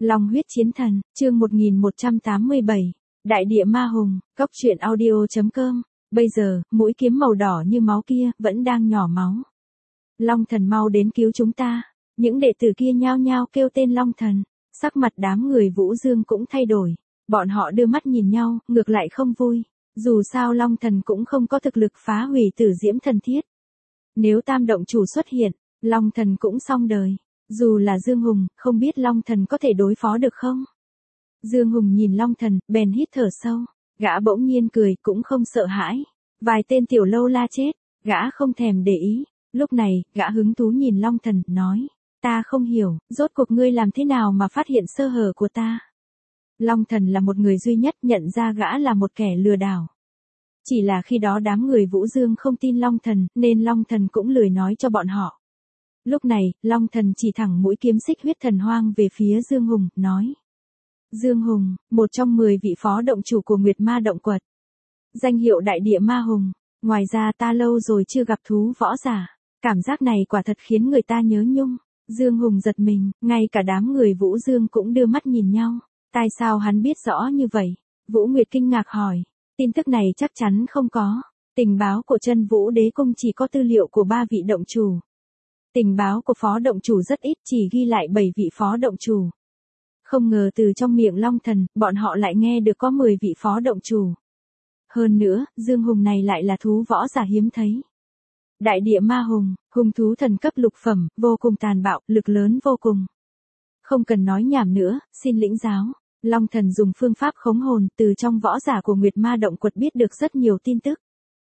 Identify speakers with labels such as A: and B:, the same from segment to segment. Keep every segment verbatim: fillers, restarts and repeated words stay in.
A: Long huyết chiến thần, chương một nghìn một trăm tám mươi bảy. Đại địa ma hùng, cốc truyện audio chấm com. Bây giờ, mũi kiếm màu đỏ như máu kia, vẫn đang nhỏ máu. Long thần mau đến cứu chúng ta. Những đệ tử kia nhao nhao kêu tên Long thần. Sắc mặt đám người Vũ Dương cũng thay đổi. Bọn họ đưa mắt nhìn nhau, ngược lại không vui. Dù sao Long thần cũng không có thực lực phá hủy Tử Diễm thần thiết. Nếu tam động chủ xuất hiện, Long thần cũng xong đời. Dù là Dương Hùng, không biết Long thần có thể đối phó được không? Dương Hùng nhìn Long thần, bèn hít thở sâu. Gã bỗng nhiên cười, cũng không sợ hãi. Vài tên tiểu lâu la chết, gã không thèm để ý. Lúc này, gã hứng thú nhìn Long thần, nói. Ta không hiểu, rốt cuộc ngươi làm thế nào mà phát hiện sơ hở của ta? Long thần là một người duy nhất nhận ra gã là một kẻ lừa đảo. Chỉ là khi đó đám người Vũ Dương không tin Long thần, nên Long thần cũng lười nói cho bọn họ. Lúc này, Long thần chỉ thẳng mũi kiếm xích huyết thần hoang về phía Dương Hùng, nói. Dương Hùng, một trong mười vị phó động chủ của Nguyệt Ma Động Quật. Danh hiệu Đại Địa Ma Hùng. Ngoài ra ta lâu rồi chưa gặp thú võ giả. Cảm giác này quả thật khiến người ta nhớ nhung. Dương Hùng giật mình, ngay cả đám người Vũ Dương cũng đưa mắt nhìn nhau. Tại sao hắn biết rõ như vậy? Vũ Nguyệt kinh ngạc hỏi. Tin tức này chắc chắn không có. Tình báo của Chân Vũ Đế Cung chỉ có tư liệu của ba vị động chủ. Tình báo của phó động chủ rất ít, chỉ ghi lại bảy vị phó động chủ. Không ngờ từ trong miệng Long thần, bọn họ lại nghe được có mười vị phó động chủ. Hơn nữa, Dương Hùng này lại là thú võ giả hiếm thấy. Đại địa ma hùng, hung thú thần cấp lục phẩm, vô cùng tàn bạo, lực lớn vô cùng. Không cần nói nhảm nữa, xin lĩnh giáo. Long thần dùng phương pháp khống hồn, từ trong võ giả của Nguyệt Ma Động Quật biết được rất nhiều tin tức.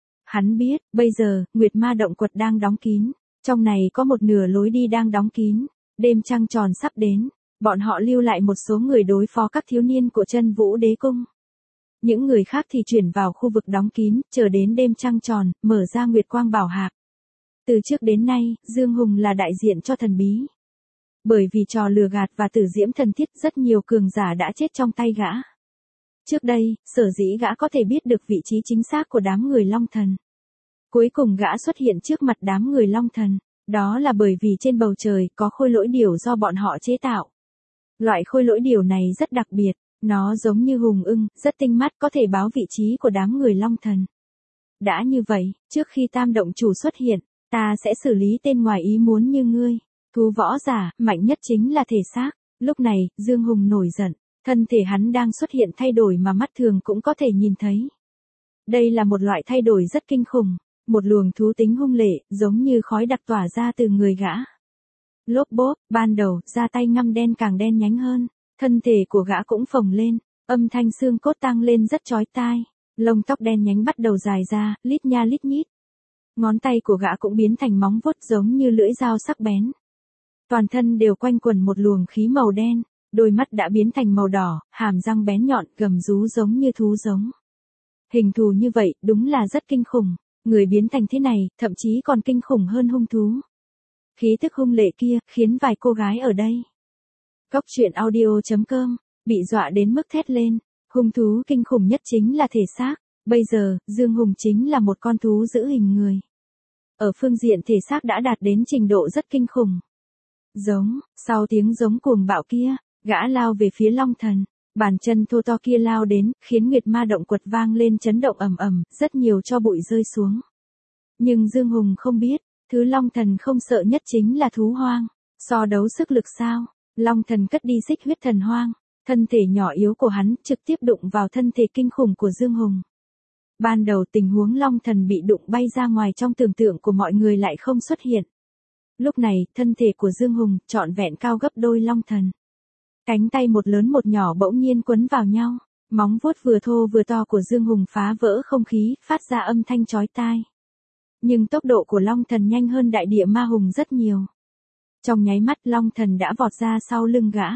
A: Hắn biết, bây giờ, Nguyệt Ma Động Quật đang đóng kín. Trong này có một nửa lối đi đang đóng kín. Đêm trăng tròn sắp đến. Bọn họ lưu lại một số người đối phó các thiếu niên của Chân Vũ Đế Cung. Những người khác thì chuyển vào khu vực đóng kín, chờ đến đêm trăng tròn, mở ra Nguyệt Quang Bảo Hạp. Từ trước đến nay, Dương Hùng là đại diện cho thần bí. Bởi vì trò lừa gạt và Tử Diễm thần thiết, rất nhiều cường giả đã chết trong tay gã. Trước đây, sở dĩ gã có thể biết được vị trí chính xác của đám người Long thần. Cuối cùng gã xuất hiện trước mặt đám người Long thần. Đó là bởi vì trên bầu trời có khôi lỗi điểu do bọn họ chế tạo. Loại khôi lỗi điểu này rất đặc biệt. Nó giống như hùng ưng, rất tinh mắt, có thể báo vị trí của đám người Long thần. Đã như vậy, trước khi tam động chủ xuất hiện, ta sẽ xử lý tên ngoài ý muốn như ngươi. Thú võ giả, mạnh nhất chính là thể xác. Lúc này, Dương Hùng nổi giận. Thân thể hắn đang xuất hiện thay đổi mà mắt thường cũng có thể nhìn thấy. Đây là một loại thay đổi rất kinh khủng. Một luồng thú tính hung lệ, giống như khói đặc tỏa ra từ người gã. Lốp bốp, ban đầu, da tay ngăm đen càng đen nhánh hơn. Thân thể của gã cũng phồng lên. Âm thanh xương cốt tăng lên rất chói tai. Lông tóc đen nhánh bắt đầu dài ra, lít nha lít nhít. Ngón tay của gã cũng biến thành móng vuốt giống như lưỡi dao sắc bén. Toàn thân đều quanh quẩn một luồng khí màu đen. Đôi mắt đã biến thành màu đỏ, hàm răng bén nhọn, gầm rú giống như thú giống. Hình thù như vậy, đúng là rất kinh khủng. Người biến thành thế này, thậm chí còn kinh khủng hơn hung thú. Khí tức hung lệ kia, khiến vài cô gái ở đây. Cốc truyện audio chấm com, bị dọa đến mức thét lên. Hung thú kinh khủng nhất chính là thể xác. Bây giờ, Dương Hùng chính là một con thú giữ hình người. Ở phương diện thể xác đã đạt đến trình độ rất kinh khủng. Giống, sau tiếng giống cuồng bạo kia, gã lao về phía Long thần. Bàn chân thô to kia lao đến, khiến Nguyệt Ma Động Quật vang lên chấn động ầm ầm, rất nhiều tro bụi rơi xuống. Nhưng Dương Hùng không biết, thứ Long thần không sợ nhất chính là thú hoang. So đấu sức lực sao? Long thần cất đi xích huyết thần hoang. Thân thể nhỏ yếu của hắn trực tiếp đụng vào thân thể kinh khủng của Dương Hùng. Ban đầu tình huống Long thần bị đụng bay ra ngoài trong tưởng tượng của mọi người lại không xuất hiện. Lúc này, thân thể của Dương Hùng trọn vẹn cao gấp đôi Long thần. Cánh tay một lớn một nhỏ bỗng nhiên quấn vào nhau. Móng vuốt vừa thô vừa to của Dương Hùng phá vỡ không khí, phát ra âm thanh chói tai. Nhưng tốc độ của Long thần nhanh hơn Đại Địa Ma Hùng rất nhiều. Trong nháy mắt Long thần đã vọt ra sau lưng gã.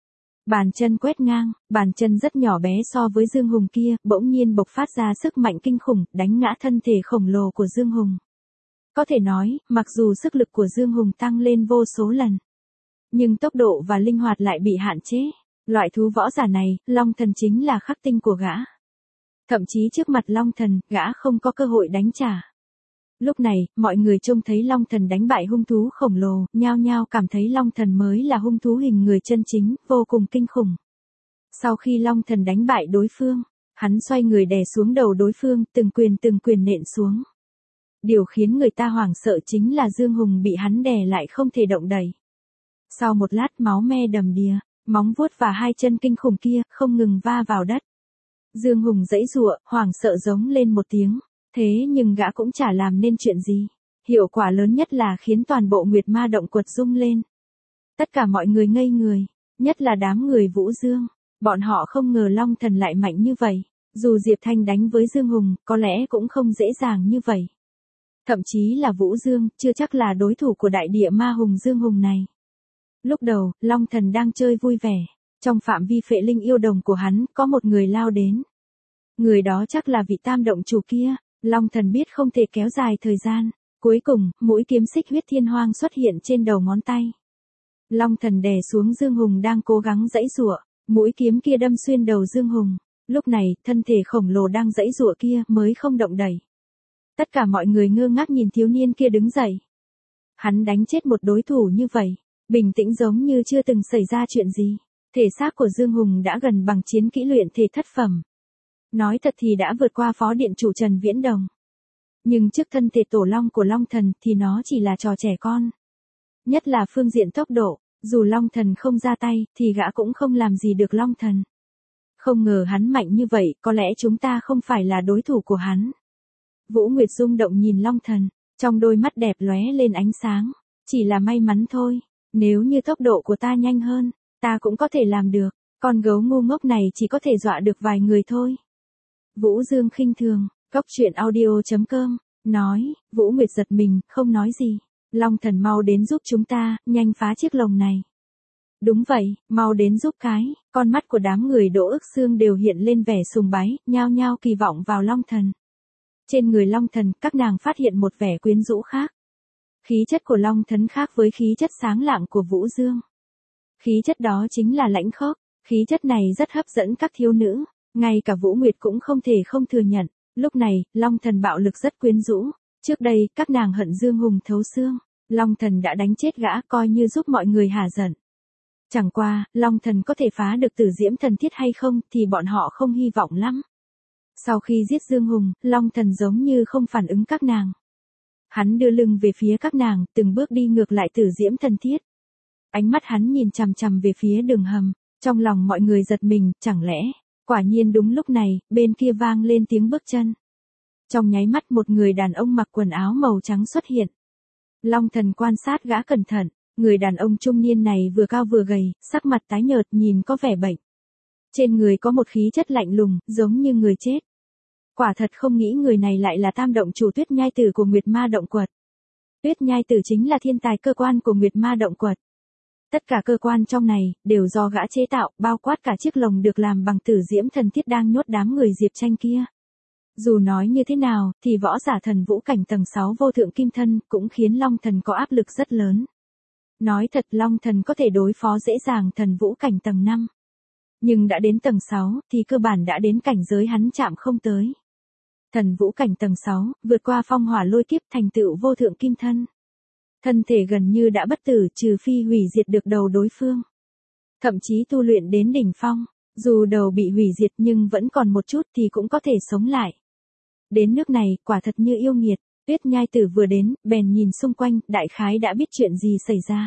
A: Bàn chân quét ngang, bàn chân rất nhỏ bé so với Dương Hùng kia, bỗng nhiên bộc phát ra sức mạnh kinh khủng, đánh ngã thân thể khổng lồ của Dương Hùng. Có thể nói, mặc dù sức lực của Dương Hùng tăng lên vô số lần, nhưng tốc độ và linh hoạt lại bị hạn chế. Loại thú võ giả này, Long thần chính là khắc tinh của gã. Thậm chí trước mặt Long thần, gã không có cơ hội đánh trả. Lúc này, mọi người trông thấy Long Thần đánh bại hung thú khổng lồ, nhao nhao cảm thấy Long Thần mới là hung thú hình người chân chính, vô cùng kinh khủng. Sau khi Long Thần đánh bại đối phương, hắn xoay người đè xuống đầu đối phương, từng quyền từng quyền nện xuống. Điều khiến người ta hoảng sợ chính là Dương Hùng bị hắn đè lại không thể động đậy. Sau một lát máu me đầm đìa, móng vuốt và hai chân kinh khủng kia không ngừng va vào đất. Dương Hùng giãy giụa, hoảng sợ giống lên một tiếng, thế nhưng gã cũng chả làm nên chuyện gì. Hiệu quả lớn nhất là khiến toàn bộ Nguyệt Ma động quật rung lên. Tất cả mọi người ngây người, nhất là đám người Vũ Dương. Bọn họ không ngờ Long Thần lại mạnh như vậy. Dù Diệp Thanh đánh với Dương Hùng, có lẽ cũng không dễ dàng như vậy. Thậm chí là Vũ Dương, chưa chắc là đối thủ của đại địa ma hùng Dương Hùng này. Lúc đầu, Long Thần đang chơi vui vẻ. Trong phạm vi phệ linh yêu đồng của hắn, có một người lao đến. Người đó chắc là vị tam động chủ kia. Long Thần biết không thể kéo dài thời gian. Cuối cùng, mũi kiếm xích huyết thiên hoang xuất hiện trên đầu ngón tay. Long Thần đè xuống Dương Hùng đang cố gắng giãy giụa. Mũi kiếm kia đâm xuyên đầu Dương Hùng. Lúc này, thân thể khổng lồ đang giãy giụa kia mới không động đậy. Tất cả mọi người ngơ ngác nhìn thiếu niên kia đứng dậy. Hắn đánh chết một đối thủ như vậy, bình tĩnh giống như chưa từng xảy ra chuyện gì. Thể xác của Dương Hùng đã gần bằng chiến kỹ luyện thể thất phẩm. Nói thật thì đã vượt qua phó điện chủ Trần Viễn Đồng. Nhưng trước thân thể tổ long của Long Thần thì nó chỉ là trò trẻ con. Nhất là phương diện tốc độ, dù Long Thần không ra tay thì gã cũng không làm gì được Long Thần. Không ngờ hắn mạnh như vậy, có lẽ chúng ta không phải là đối thủ của hắn. Vũ Nguyệt rung động nhìn Long Thần, trong đôi mắt đẹp lóe lên ánh sáng. Chỉ là may mắn thôi, nếu như tốc độ của ta nhanh hơn, ta cũng có thể làm được, con gấu ngu ngốc này chỉ có thể dọa được vài người thôi. Vũ Dương khinh thường, Cốc Truyện Audio chấm com, nói, Vũ Nguyệt giật mình, không nói gì. Long Thần mau đến giúp chúng ta, nhanh phá chiếc lồng này. Đúng vậy, mau đến giúp cái, con mắt của đám người Đỗ Ức Xương đều hiện lên vẻ sùng bái, nhao nhao kỳ vọng vào Long Thần. Trên người Long Thần, các nàng phát hiện một vẻ quyến rũ khác. Khí chất của Long Thần khác với khí chất sáng lạng của Vũ Dương. Khí chất đó chính là lãnh khốc, khí chất này rất hấp dẫn các thiếu nữ, ngay cả Vũ Nguyệt cũng không thể không thừa nhận. Lúc này, Long Thần bạo lực rất quyến rũ, trước đây, các nàng hận Dương Hùng thấu xương, Long Thần đã đánh chết gã coi như giúp mọi người hả giận. Chẳng qua, Long Thần có thể phá được Tử Diễm Thần Thiết hay không thì bọn họ không hy vọng lắm. Sau khi giết Dương Hùng, Long Thần giống như không phản ứng các nàng. Hắn đưa lưng về phía các nàng, từng bước đi ngược lại Tử Diễm Thần Thiết. Ánh mắt hắn nhìn chằm chằm về phía đường hầm, trong lòng mọi người giật mình, chẳng lẽ, quả nhiên đúng lúc này, bên kia vang lên tiếng bước chân. Trong nháy mắt một người đàn ông mặc quần áo màu trắng xuất hiện. Long Thần quan sát gã cẩn thận, người đàn ông trung niên này vừa cao vừa gầy, sắc mặt tái nhợt nhìn có vẻ bệnh. Trên người có một khí chất lạnh lùng, giống như người chết. Quả thật không nghĩ người này lại là tam động chủ Tuyết Nhai Tử của Nguyệt Ma Động Quật. Tuyết Nhai Tử chính là thiên tài cơ quan của Nguyệt Ma Động Quật. Tất cả cơ quan trong này, đều do gã chế tạo, bao quát cả chiếc lồng được làm bằng Tử Diễm Thần Thiết đang nhốt đám người Diệp Tranh kia. Dù nói như thế nào, thì võ giả thần vũ cảnh tầng sáu vô thượng kim thân, cũng khiến Long Thần có áp lực rất lớn. Nói thật Long Thần có thể đối phó dễ dàng thần vũ cảnh tầng năm. Nhưng đã đến tầng sáu, thì cơ bản đã đến cảnh giới hắn chạm không tới. Thần vũ cảnh tầng sáu, vượt qua phong hỏa lôi kiếp thành tựu vô thượng kim thân. Thân thể gần như đã bất tử trừ phi hủy diệt được đầu đối phương. Thậm chí tu luyện đến đỉnh phong, dù đầu bị hủy diệt nhưng vẫn còn một chút thì cũng có thể sống lại. Đến nước này, quả thật như yêu nghiệt, Tuyết Nhai Tử vừa đến, bèn nhìn xung quanh, đại khái đã biết chuyện gì xảy ra.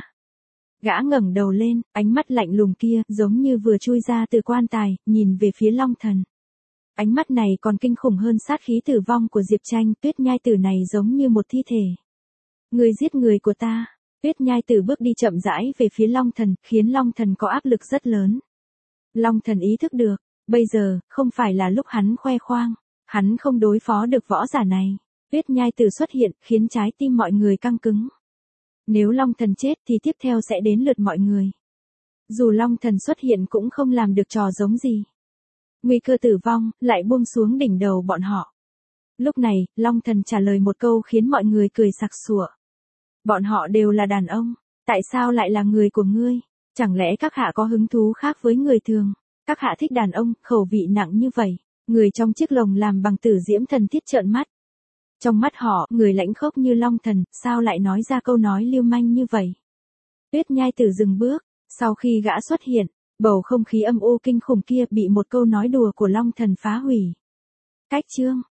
A: Gã ngẩng đầu lên, ánh mắt lạnh lùng kia, giống như vừa chui ra từ quan tài, nhìn về phía Long Thần. Ánh mắt này còn kinh khủng hơn sát khí tử vong của Diệp Tranh, Tuyết Nhai Tử này giống như một thi thể. Người giết người của ta, Tuyết Nhai Tử bước đi chậm rãi về phía Long Thần, khiến Long Thần có áp lực rất lớn. Long Thần ý thức được, bây giờ, không phải là lúc hắn khoe khoang, hắn không đối phó được võ giả này. Tuyết Nhai Tử xuất hiện, khiến trái tim mọi người căng cứng. Nếu Long Thần chết thì tiếp theo sẽ đến lượt mọi người. Dù Long Thần xuất hiện cũng không làm được trò giống gì. Nguy cơ tử vong, lại buông xuống đỉnh đầu bọn họ. Lúc này, Long Thần trả lời một câu khiến mọi người cười sặc sụa. Bọn họ đều là đàn ông, tại sao lại là người của ngươi? Chẳng lẽ các hạ có hứng thú khác với người thường? Các hạ thích đàn ông, khẩu vị nặng như vậy. Người trong chiếc lồng làm bằng Tử Diễm Thần Thiết trợn mắt. Trong mắt họ, người lãnh khốc như Long Thần, sao lại nói ra câu nói lưu manh như vậy? Tuyết Nhai Tử dừng bước, sau khi gã xuất hiện, bầu không khí âm u kinh khủng kia bị một câu nói đùa của Long Thần phá hủy. Cách chương